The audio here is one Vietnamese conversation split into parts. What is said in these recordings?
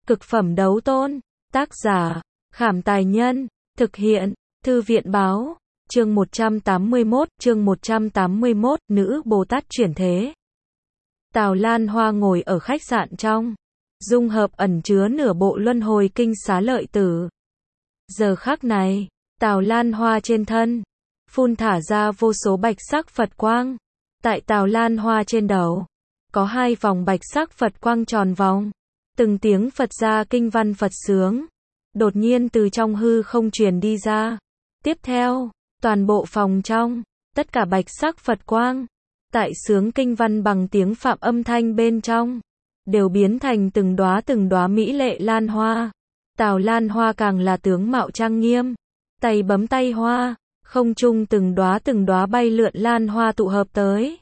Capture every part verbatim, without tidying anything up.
Cực phẩm đấu tôn. Tác giả, Khảm Tài Nhân. Thực hiện, Thư viện Báo. Chương một trăm tám mươi mốt, chương một trăm tám mươi mốt, Nữ Bồ Tát chuyển thế. Tào Lan Hoa ngồi ở khách sạn trong dung hợp ẩn chứa nửa bộ luân hồi kinh Xá Lợi Tử. Giờ khắc này, Tào Lan Hoa trên thân phun thả ra vô số bạch sắc Phật quang. Tại Tào Lan Hoa trên đầu có hai vòng bạch sắc Phật quang tròn vòng. Từng tiếng Phật gia kinh văn Phật sướng đột nhiên từ trong hư không truyền đi ra. Tiếp theo, toàn bộ phòng trong, tất cả bạch sắc Phật quang, tại sướng kinh văn bằng tiếng Phạm âm thanh bên trong, đều biến thành từng đóa từng đóa mỹ lệ lan hoa. Tào Lan Hoa càng là tướng mạo trang nghiêm, tay bấm tay hoa, không trung từng đóa từng đóa bay lượn lan hoa tụ hợp tới.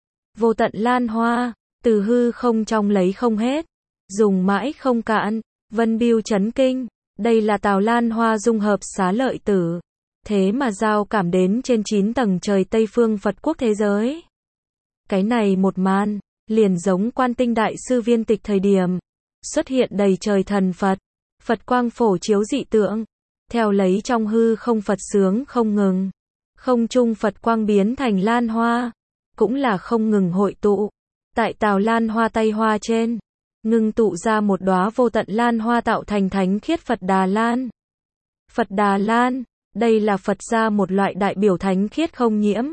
Vô tận lan hoa, từ hư không trong lấy không hết, dùng mãi không cạn. Vân Biêu chấn kinh, đây là Tào Lan Hoa dung hợp Xá Lợi Tử, thế mà giao cảm đến trên chín tầng trời Tây phương Phật quốc thế giới. Cái này một màn, liền giống Quan Tinh Đại Sư viên tịch thời điểm, xuất hiện đầy trời thần Phật, Phật quang phổ chiếu dị tượng, theo lấy trong hư không Phật sướng không ngừng, không trung Phật quang biến thành lan hoa, cũng là không ngừng hội tụ, tại Tào Lan Hoa tay hoa trên, ngưng tụ ra một đóa vô tận lan hoa tạo thành thánh khiết Phật Đà Lan. Phật Đà Lan, đây là Phật gia một loại đại biểu thánh khiết không nhiễm,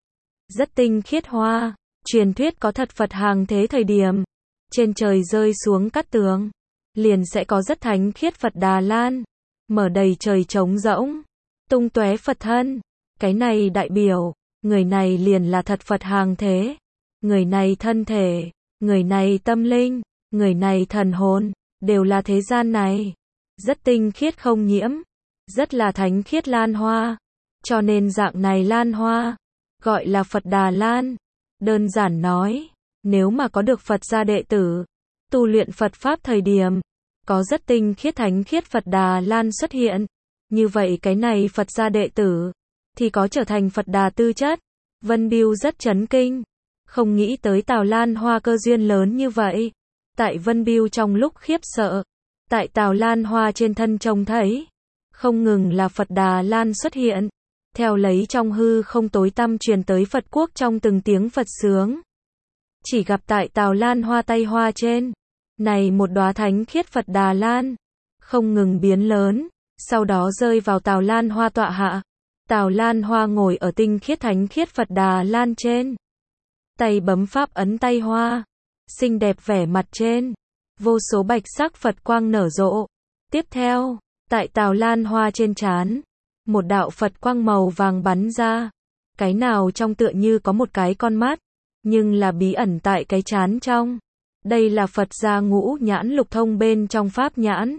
rất tinh khiết hoa. Truyền thuyết có thật Phật hàng thế thời điểm, trên trời rơi xuống cát tường, liền sẽ có rất thánh khiết Phật Đà Lan, mở đầy trời trống rỗng, tung tóe Phật thân. Cái này đại biểu, người này liền là thật Phật hàng thế. Người này thân thể, người này tâm linh, người này thần hồn, đều là thế gian này. Rất tinh khiết không nhiễm, rất là thánh khiết lan hoa. Cho nên dạng này lan hoa, gọi là Phật Đà Lan. Đơn giản nói, nếu mà có được Phật gia đệ tử, tu luyện Phật Pháp thời điểm, có rất tinh khiết thánh khiết Phật Đà Lan xuất hiện, như vậy cái này Phật gia đệ tử, thì có trở thành Phật Đà tư chất. Vân Biêu rất chấn kinh, không nghĩ tới Tào Lan Hoa cơ duyên lớn như vậy. Tại Vân Biêu trong lúc khiếp sợ, tại Tào Lan Hoa trên thân trông thấy, không ngừng là Phật Đà Lan xuất hiện. Theo lấy trong hư không tối tăm truyền tới Phật quốc trong từng tiếng Phật sướng. Chỉ gặp tại Tào Lan Hoa tay hoa trên, này một đóa thánh khiết Phật Đà Lan, không ngừng biến lớn, sau đó rơi vào Tào Lan Hoa tọa hạ. Tào Lan Hoa ngồi ở tinh khiết thánh khiết Phật Đà Lan trên, tay bấm pháp ấn tay hoa, xinh đẹp vẻ mặt trên, vô số bạch sắc Phật quang nở rộ. Tiếp theo, tại Tào Lan Hoa trên trán, một đạo Phật quang màu vàng bắn ra, cái nào trong tựa như có một cái con mắt, nhưng là bí ẩn tại cái trán trong. Đây là Phật gia ngũ nhãn lục thông bên trong pháp nhãn.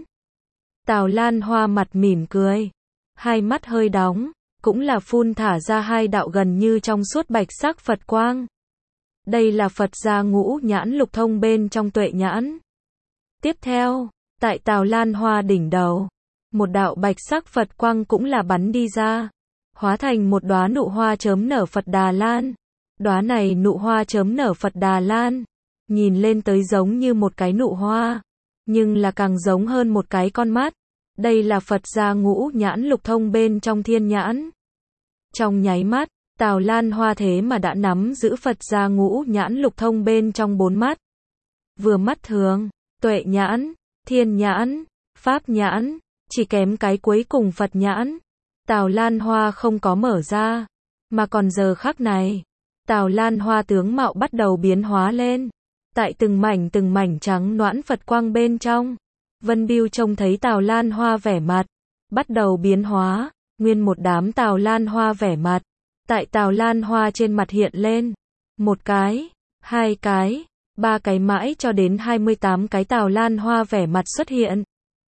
Tào Lan Hoa mặt mỉm cười, hai mắt hơi đóng, cũng là phun thả ra hai đạo gần như trong suốt bạch sắc Phật quang. Đây là Phật gia ngũ nhãn lục thông bên trong tuệ nhãn. Tiếp theo, tại Tào Lan Hoa đỉnh đầu, một đạo bạch sắc Phật quang cũng là bắn đi ra, hóa thành một đóa nụ hoa chớm nở Phật Đà Lan. Đóa này nụ hoa chớm nở Phật Đà Lan, nhìn lên tới giống như một cái nụ hoa, nhưng là càng giống hơn một cái con mắt. Đây là Phật gia ngũ nhãn lục thông bên trong thiên nhãn. Trong nháy mắt, Tào Lan Hoa thế mà đã nắm giữ Phật gia ngũ nhãn lục thông bên trong bốn mắt. Vừa mắt thường, tuệ nhãn, thiên nhãn, pháp nhãn, chỉ kém cái cuối cùng Phật nhãn. Tào Lan Hoa không có mở ra, mà còn giờ khắc này, Tào Lan Hoa tướng mạo bắt đầu biến hóa lên. Tại từng mảnh từng mảnh trắng nõn Phật quang bên trong, Vân Biêu trông thấy Tào Lan Hoa vẻ mặt bắt đầu biến hóa, nguyên một đám Tào Lan Hoa vẻ mặt, tại Tào Lan Hoa trên mặt hiện lên, một cái, hai cái, ba cái mãi cho đến hai mươi tám cái Tào Lan Hoa vẻ mặt xuất hiện.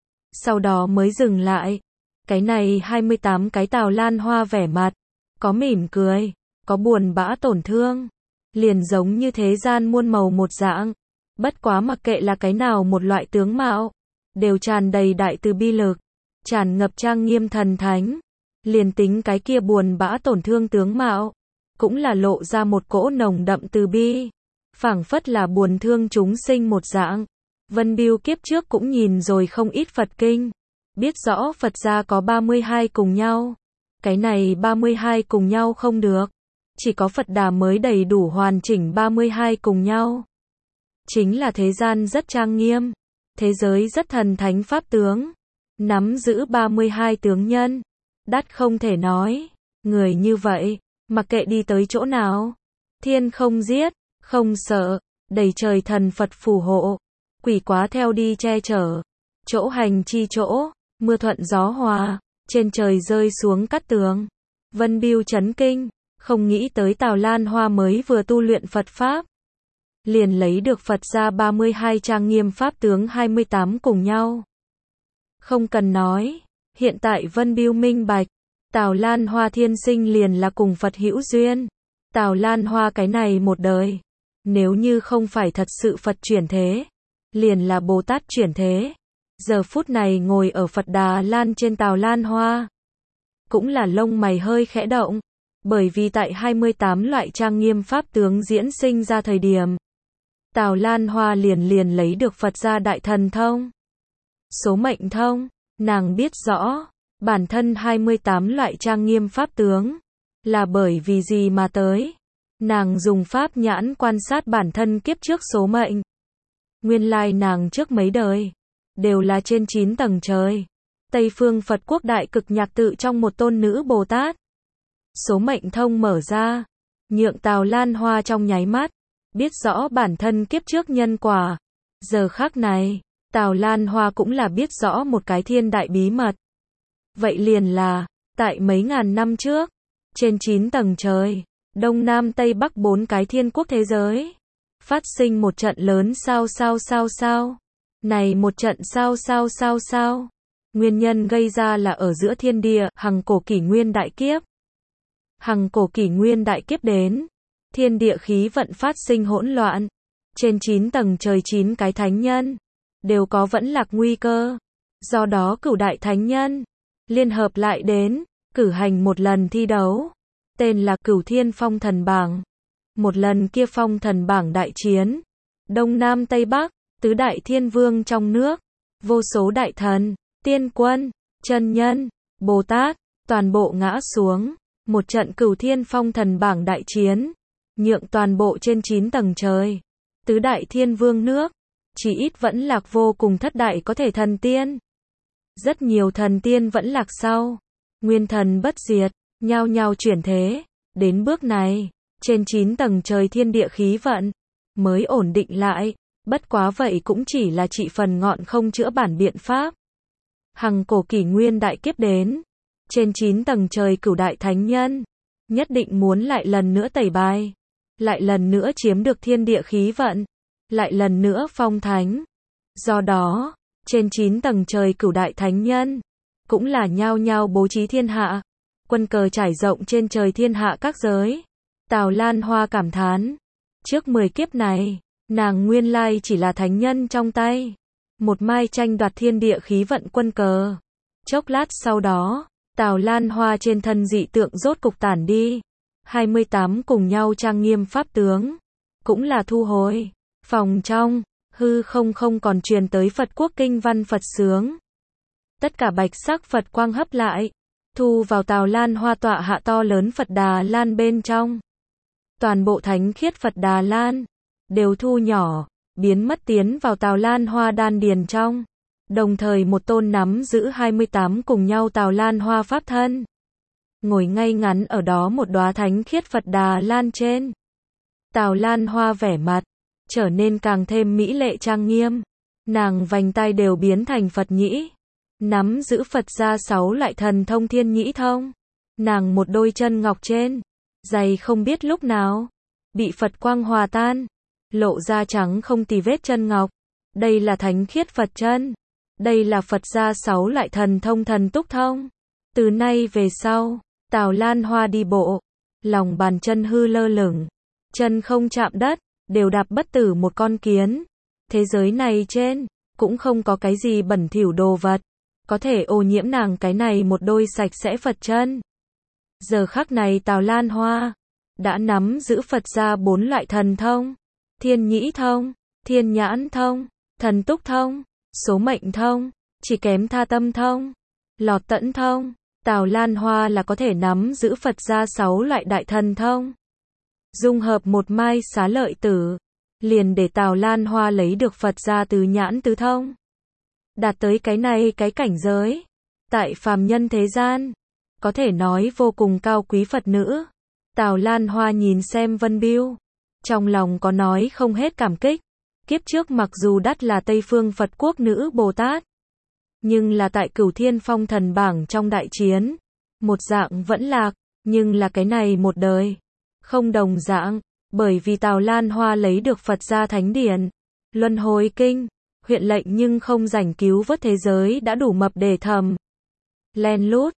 Sau đó mới dừng lại. Cái này hai mươi tám cái Tào Lan Hoa vẻ mặt, có mỉm cười, có buồn bã tổn thương, liền giống như thế gian muôn màu một dạng. Bất quá mặc kệ là cái nào một loại tướng mạo, đều tràn đầy đại từ bi lực, tràn ngập trang nghiêm thần thánh. Liền tính cái kia buồn bã tổn thương tướng mạo, cũng là lộ ra một cỗ nồng đậm từ bi, phảng phất là buồn thương chúng sinh một dạng. Vân Biêu kiếp trước cũng nhìn rồi không ít Phật kinh, biết rõ Phật gia có ba mươi hai cùng nhau. Cái này ba mươi hai cùng nhau không được, chỉ có Phật Đà mới đầy đủ hoàn chỉnh ba mươi hai cùng nhau. Chính là thế gian rất trang nghiêm, thế giới rất thần thánh pháp tướng, nắm giữ ba mươi hai tướng nhân, đắt không thể nói, người như vậy, mặc kệ đi tới chỗ nào, thiên không giết, không sợ, đầy trời thần Phật phù hộ, quỷ quá theo đi che chở, chỗ hành chi chỗ, mưa thuận gió hòa, trên trời rơi xuống cát tường. Vân Biêu chấn kinh, không nghĩ tới Tào Lan Hoa mới vừa tu luyện Phật Pháp, liền lấy được Phật gia ba mươi hai trang nghiêm Pháp tướng hai mươi tám cùng nhau. Không cần nói, hiện tại Vân Biêu minh bạch, Tào Lan Hoa thiên sinh liền là cùng Phật hữu duyên. Tào Lan Hoa cái này một đời, nếu như không phải thật sự Phật chuyển thế, liền là Bồ Tát chuyển thế. Giờ phút này ngồi ở Phật Đà Lan trên Tào Lan Hoa, cũng là lông mày hơi khẽ động, bởi vì tại hai mươi tám loại trang nghiêm Pháp tướng diễn sinh ra thời điểm, Tào Lan Hoa liền liền lấy được Phật gia đại thần thông, số mệnh thông. Nàng biết rõ, bản thân hai mươi tám loại trang nghiêm Pháp tướng, là bởi vì gì mà tới. Nàng dùng Pháp nhãn quan sát bản thân kiếp trước số mệnh. Nguyên lai nàng trước mấy đời, đều là trên chín tầng trời. Tây phương Phật quốc đại cực nhạc tự trong một tôn nữ Bồ Tát. Số mệnh thông mở ra, nhượng Tào Lan Hoa trong nháy mắt, biết rõ bản thân kiếp trước nhân quả. Giờ khắc này, Tào Lan Hoa cũng là biết rõ một cái thiên đại bí mật. Vậy liền là, tại mấy ngàn năm trước, trên chín tầng trời, Đông Nam Tây Bắc bốn cái thiên quốc thế giới, phát sinh một trận lớn sao sao sao sao. Này một trận sao sao sao sao. Nguyên nhân gây ra là ở giữa thiên địa, hằng cổ kỷ nguyên đại kiếp. Hằng cổ kỷ nguyên đại kiếp đến, thiên địa khí vận phát sinh hỗn loạn. Trên chín tầng trời chín cái thánh nhân, đều có vẫn lạc nguy cơ. Do đó cửu đại thánh nhân, liên hợp lại đến, cử hành một lần thi đấu. Tên là Cửu Thiên Phong Thần Bảng. Một lần kia Phong Thần Bảng đại chiến, Đông Nam Tây Bắc, tứ đại thiên vương trong nước, vô số đại thần, tiên quân, chân nhân, Bồ Tát, toàn bộ ngã xuống. Một trận Cửu Thiên Phong Thần Bảng đại chiến, nhượng toàn bộ trên chín tầng trời, tứ đại thiên vương nước, chỉ ít vẫn lạc vô cùng thất đại có thể thần tiên. Rất nhiều thần tiên vẫn lạc sau, nguyên thần bất diệt, nhao nhao chuyển thế. Đến bước này, trên chín tầng trời thiên địa khí vận, mới ổn định lại. Bất quá vậy cũng chỉ là trị phần ngọn không chữa bản biện pháp. Hằng cổ kỷ nguyên đại kiếp đến, trên chín tầng trời cửu đại thánh nhân, nhất định muốn lại lần nữa tẩy bài, lại lần nữa chiếm được thiên địa khí vận, lại lần nữa phong thánh. Do đó, trên chín tầng trời cửu đại thánh nhân, cũng là nhao nhao bố trí thiên hạ, quân cờ trải rộng trên trời thiên hạ các giới. Tào Lan Hoa cảm thán, trước mười kiếp này, nàng nguyên lai chỉ là thánh nhân trong tay, một mai tranh đoạt thiên địa khí vận quân cờ. Chốc lát sau đó, Tào Lan Hoa trên thân dị tượng rốt cục tản đi, hai mươi tám cùng nhau trang nghiêm pháp tướng, cũng là thu hồi. Phòng trong, hư không không còn truyền tới Phật quốc kinh văn Phật sướng. Tất cả bạch sắc Phật quang hấp lại, thu vào Tào Lan Hoa tọa hạ to lớn Phật Đà Lan bên trong. Toàn bộ thánh khiết Phật Đà Lan, đều thu nhỏ, biến mất tiến vào Tào Lan Hoa đan điền trong. Đồng thời một tôn nắm giữ hai mươi tám cùng nhau Tào Lan Hoa pháp thân, ngồi ngay ngắn ở đó một đóa thánh khiết Phật Đà Lan trên. Tào Lan Hoa vẻ mặt trở nên càng thêm mỹ lệ trang nghiêm, nàng vành tai đều biến thành Phật nhĩ, nắm giữ Phật gia sáu loại thần thông thiên nhĩ thông. Nàng một đôi chân ngọc trên, giày không biết lúc nào bị Phật quang hòa tan, lộ ra trắng không tì vết chân ngọc. Đây là thánh khiết Phật chân. Đây là Phật gia sáu loại thần thông thần túc thông. Từ nay về sau, Tào Lan Hoa đi bộ, lòng bàn chân hư lơ lửng, chân không chạm đất, đều đạp bất tử một con kiến. Thế giới này trên, cũng không có cái gì bẩn thỉu đồ vật, có thể ô nhiễm nàng cái này một đôi sạch sẽ Phật chân. Giờ khắc này Tào Lan Hoa, đã nắm giữ Phật gia bốn loại thần thông, thiên nhĩ thông, thiên nhãn thông, thần túc thông, số mệnh thông, chỉ kém tha tâm thông, lọt tẫn thông. Tào Lan Hoa là có thể nắm giữ Phật gia sáu loại đại thần thông. Dung hợp một mai xá lợi tử, liền để Tào Lan Hoa lấy được Phật gia tứ nhãn tứ thông. Đạt tới cái này cái cảnh giới, tại phàm nhân thế gian, có thể nói vô cùng cao quý Phật nữ. Tào Lan Hoa nhìn xem Vân Bưu, trong lòng có nói không hết cảm kích. Kiếp trước mặc dù đắt là Tây Phương Phật Quốc nữ Bồ Tát, nhưng là tại Cửu Thiên Phong Thần Bảng trong đại chiến, một dạng vẫn lạc, nhưng là cái này một đời, không đồng dạng, bởi vì Tào Lan Hoa lấy được Phật gia thánh điển, luân hồi kinh, huyện lệnh nhưng không rảnh cứu vớt thế giới đã đủ mập để thầm. Len lút,